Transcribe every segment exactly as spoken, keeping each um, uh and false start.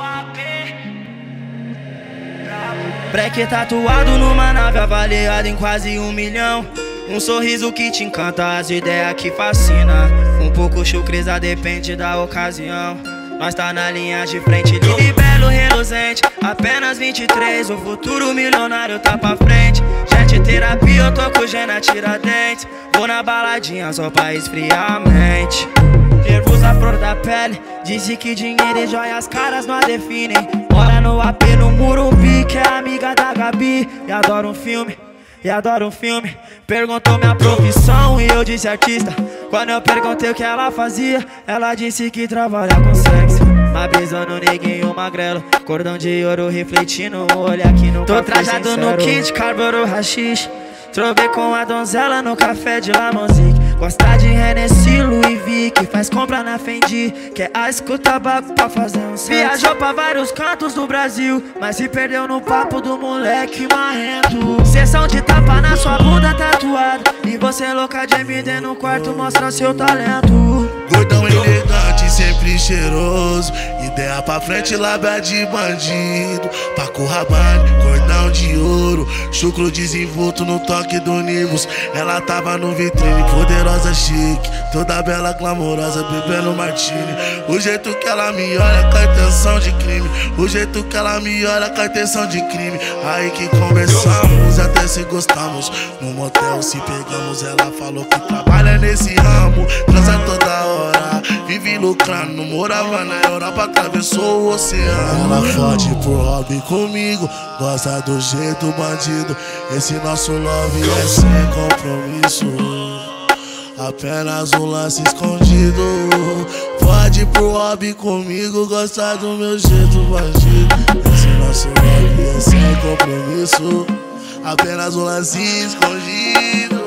Breque tatuado numa nave avaliada em quase um milhão. Um sorriso que te encanta, as ideias que fascina. Um pouco chucreza, depende da ocasião. Nós tá na linha de frente, lindo e belo, reluzente. Apenas vinte e três, o futuro milionário tá pra frente. Jet terapia, eu tô com Gena Tiradentes. Vou na baladinha só pra esfriar a mente. Nervos à flor da pele, dizem que dinheiro e joias caras não a definem. Mora no A P no Murumbi, que é amiga da Gabi. E adora um filme, e adora um filme. Perguntou minha profissão e eu disse artista. Quando eu perguntei o que ela fazia, ela disse que trabalha com sexo. Mas brisando neguinho magrelo, cordão de ouro refletindo o olho aqui no Tô trajado sincero. No kit, carbono, rachixe. Trovei com a donzela no café de La Musique. Gosta de Hennessy, Louis V, que faz compra na Fendi. Quer a escuta tabaco pra fazer um sexo. Viajou pra vários cantos do Brasil, mas se perdeu no papo do moleque marrento. Sessão de tapa na sua bunda tatuada, e você louca de M D no quarto mostra seu talento. Gordão elegante, sempre cheiroso. Ideia pra frente, lábia de bandido. Paco Rabanne, cordão de ouro. Chucro desenvolto no toque do Nivus. Ela tava no vitrine, poderosa, chique. Toda bela, glamourosa, bebendo martini. O jeito que ela me olha com a intenção de crime. O jeito que ela me olha com a intenção de crime. Aí que conversamos, até se gostamos. No motel se pegamos, ela falou que trabalha nesse ramo. Transa toda hora, vive lucrando. Morava na Europa, atravessou o oceano. Ela fode por hobby comigo, gosta do jeito bandido. Esse nosso love é sem compromisso, apenas um lance escondido. Pode pro hobby comigo, gostar do meu jeito bandido. Esse nosso love é sem compromisso, apenas um lance escondido.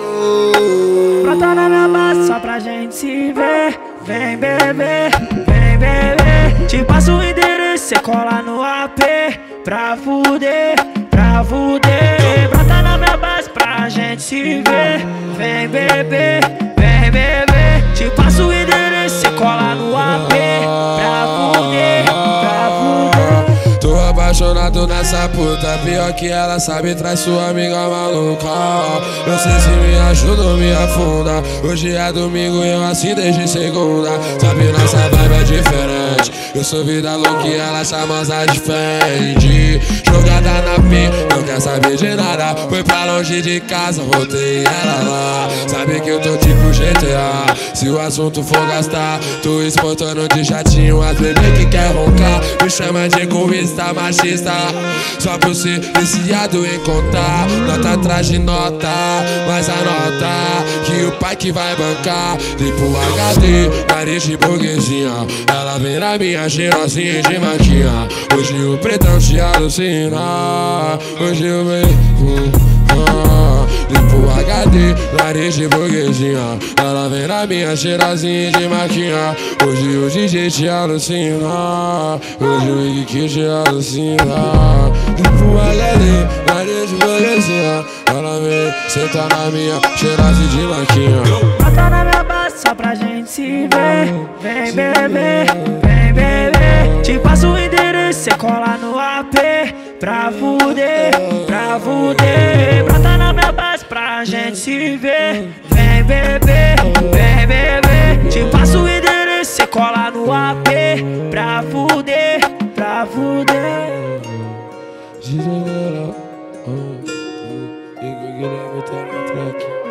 Brota na minha base só pra gente se ver. Vem beber, vem beber. Te passo o endereço, cê cola no A P. Pra fuder, pra fuder. Brota na minha base pra gente se ver. Vem beber, vem beber. Te passo o endereço, cê cola no A P. Pra fuder, pra fuder. Tô apaixonado nessa puta, pior que ela sabe, traz sua amiga maluca. Não sei se me ajuda ou me afunda. Hoje é domingo e eu assim desde segunda. Sabe, nossa vibe é diferente. Eu sou vida louca e ela charmosa de Fendi. Jogada na P, não quer saber de nada. Foi pra longe de casa, voltei ela lá. Sabe que eu tô tipo G T A. Se o assunto for gastar, tô exportando de jatinho as bebê que quer roncar. Me chama de egoísta, machista, só por ser viciado em contar. Nota atrás de nota, mas anota que o pai que vai bancar. Tipo H D, nariz de burguesinha. Ela vem na minha cheirosinha de maquinha. Hoje o pretão te alucina. Hoje eu venho ah, tipo H D, nariz de burguesinha. Ela vem na minha cheirosinha de maquinha. Hoje o D J te alucina. Hoje o Ig que te alucina. Tipo H D, nariz de burguesinha. Ela vem sentar na minha cheirosinha de maquinha. Bota na minha base só pra gente se ver. Vem beber, vem beber. Te passo o endereço, cê cola no A P. Pra fuder, pra fuder. Brota na minha base pra gente se ver. Vem beber, vem beber. Te passo o endereço, cê cola no A P. Pra fuder, pra fuder. Gira, gira, oh, oh, Guilherme tá no track.